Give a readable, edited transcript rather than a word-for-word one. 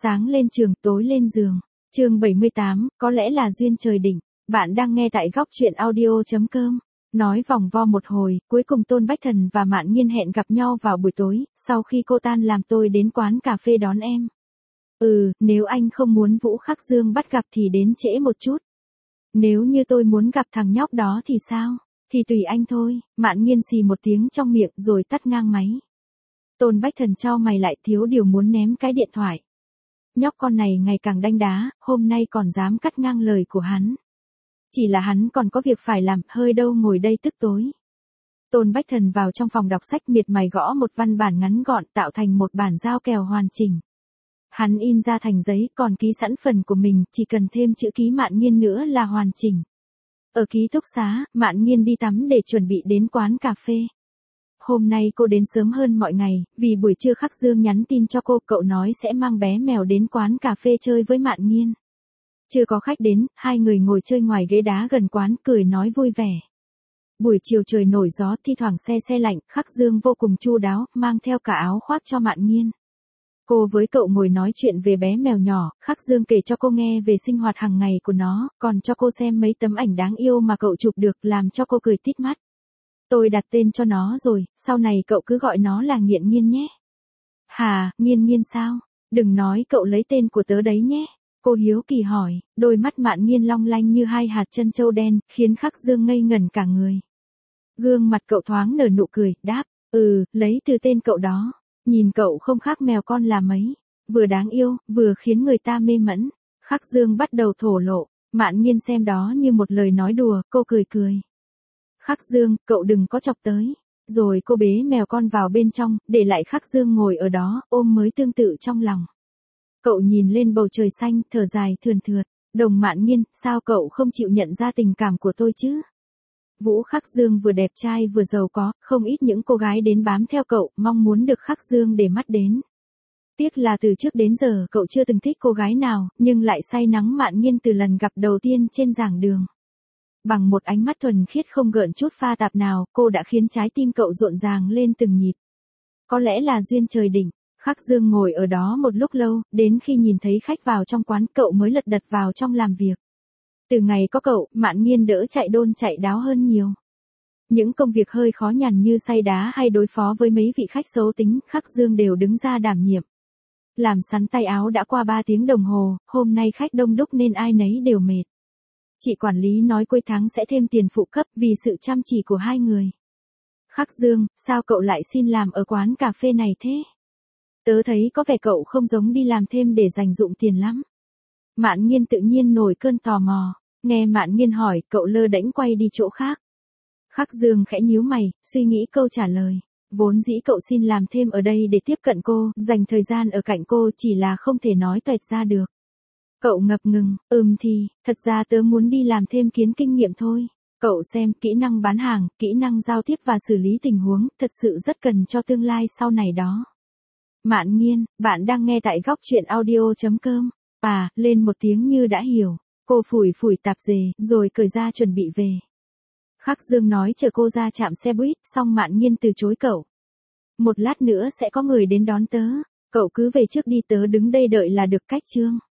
Sáng lên trường, tối lên giường. Chương 78, có lẽ là duyên trời định. Bạn đang nghe tại góc truyện audio.com. Nói vòng vo một hồi, cuối cùng Tôn Bách Thần và Mạn Nghiên hẹn gặp nhau vào buổi tối, sau khi cô tan làm tôi đến quán cà phê đón em. Nếu anh không muốn Vũ Khắc Dương bắt gặp thì đến trễ một chút. Nếu như tôi muốn gặp thằng nhóc đó thì sao? Thì tùy anh thôi. Mạn Nghiên xì một tiếng trong miệng rồi tắt ngang máy. Tôn Bách Thần chau mày lại, thiếu điều muốn ném cái điện thoại. Nhóc con này ngày càng đanh đá, hôm nay còn dám cắt ngang lời của hắn. Chỉ là hắn còn có việc phải làm, hơi đâu ngồi đây tức tối. Tôn Bách Thần vào trong phòng đọc sách miệt mài gõ một văn bản ngắn gọn tạo thành một bản giao kèo hoàn chỉnh. Hắn in ra thành giấy, còn ký sẵn phần của mình, chỉ cần thêm chữ ký Mạn Nghiên nữa là hoàn chỉnh. Ở ký túc xá, Mạn Nghiên đi tắm để chuẩn bị đến quán cà phê. Hôm nay cô đến sớm hơn mọi ngày, vì buổi trưa Khắc Dương nhắn tin cho cô, cậu nói sẽ mang bé mèo đến quán cà phê chơi với Mạn Nghiên. Chưa có khách đến, hai người ngồi chơi ngoài ghế đá gần quán, cười nói vui vẻ. Buổi chiều trời nổi gió, thi thoảng se lạnh, Khắc Dương vô cùng chu đáo, mang theo cả áo khoác cho Mạn Nghiên. Cô với cậu ngồi nói chuyện về bé mèo nhỏ, Khắc Dương kể cho cô nghe về sinh hoạt hàng ngày của nó, còn cho cô xem mấy tấm ảnh đáng yêu mà cậu chụp được, làm cho cô cười tít mắt. Tôi đặt tên cho nó rồi, sau này cậu cứ gọi nó là Nghiện Nghiên nhé. Hà, Nghiên Nghiên sao? Đừng nói cậu lấy tên của tớ đấy nhé. Cô hiếu kỳ hỏi, đôi mắt Mạn Nghiên long lanh như hai hạt trân châu đen, khiến Khắc Dương ngây ngẩn cả người. Gương mặt cậu thoáng nở nụ cười, đáp, lấy từ tên cậu đó. Nhìn cậu không khác mèo con là mấy, vừa đáng yêu, vừa khiến người ta mê mẩn. Khắc Dương bắt đầu thổ lộ, Mạn Nghiên xem đó như một lời nói đùa, cô cười cười. Khắc Dương, cậu đừng có chọc tới. Rồi cô bế mèo con vào bên trong, để lại Khắc Dương ngồi ở đó, ôm mới tương tự trong lòng. Cậu nhìn lên bầu trời xanh, thở dài thườn thượt. Đồng Mạn Nghiên, sao cậu không chịu nhận ra tình cảm của tôi chứ? Vũ Khắc Dương vừa đẹp trai vừa giàu có, không ít những cô gái đến bám theo cậu, mong muốn được Khắc Dương để mắt đến. Tiếc là từ trước đến giờ cậu chưa từng thích cô gái nào, nhưng lại say nắng Mạn Nghiên từ lần gặp đầu tiên trên giảng đường. Bằng một ánh mắt thuần khiết không gợn chút pha tạp nào, cô đã khiến trái tim cậu rộn ràng lên từng nhịp. Có lẽ là duyên trời định. Khắc Dương ngồi ở đó một lúc lâu, đến khi nhìn thấy khách vào trong quán, cậu mới lật đật vào trong làm việc. Từ ngày có cậu, Mạn Nghiên đỡ chạy đôn chạy đáo hơn nhiều. Những công việc hơi khó nhằn như xay đá hay đối phó với mấy vị khách xấu tính, Khắc Dương đều đứng ra đảm nhiệm. Làm sắn tay áo đã qua 3 tiếng đồng hồ, hôm nay khách đông đúc nên ai nấy đều mệt. Chị quản lý nói cuối tháng sẽ thêm tiền phụ cấp vì sự chăm chỉ của hai người. Khắc Dương, sao cậu lại xin làm ở quán cà phê này thế? Tớ thấy có vẻ cậu không giống đi làm thêm để dành dụm tiền lắm. Mạn Nghiên tự nhiên nổi cơn tò mò. Nghe Mạn Nghiên hỏi, cậu lơ đễnh quay đi chỗ khác. Khắc Dương khẽ nhíu mày, suy nghĩ câu trả lời. Vốn dĩ cậu xin làm thêm ở đây để tiếp cận cô, dành thời gian ở cạnh cô, chỉ là không thể nói toẹt ra được. Cậu ngập ngừng, thật ra tớ muốn đi làm thêm kiếm kinh nghiệm thôi. Cậu xem, kỹ năng bán hàng, kỹ năng giao tiếp và xử lý tình huống, thật sự rất cần cho tương lai sau này đó. Mạn Nghiên, bạn đang nghe tại góc truyện audio.com. Lên một tiếng như đã hiểu. Cô phủi tạp dề, rồi cởi ra chuẩn bị về. Khắc Dương nói chờ cô ra trạm xe buýt, xong Mạn Nghiên từ chối cậu. Một lát nữa sẽ có người đến đón tớ. Cậu cứ về trước đi, tớ đứng đây đợi là được cách chương.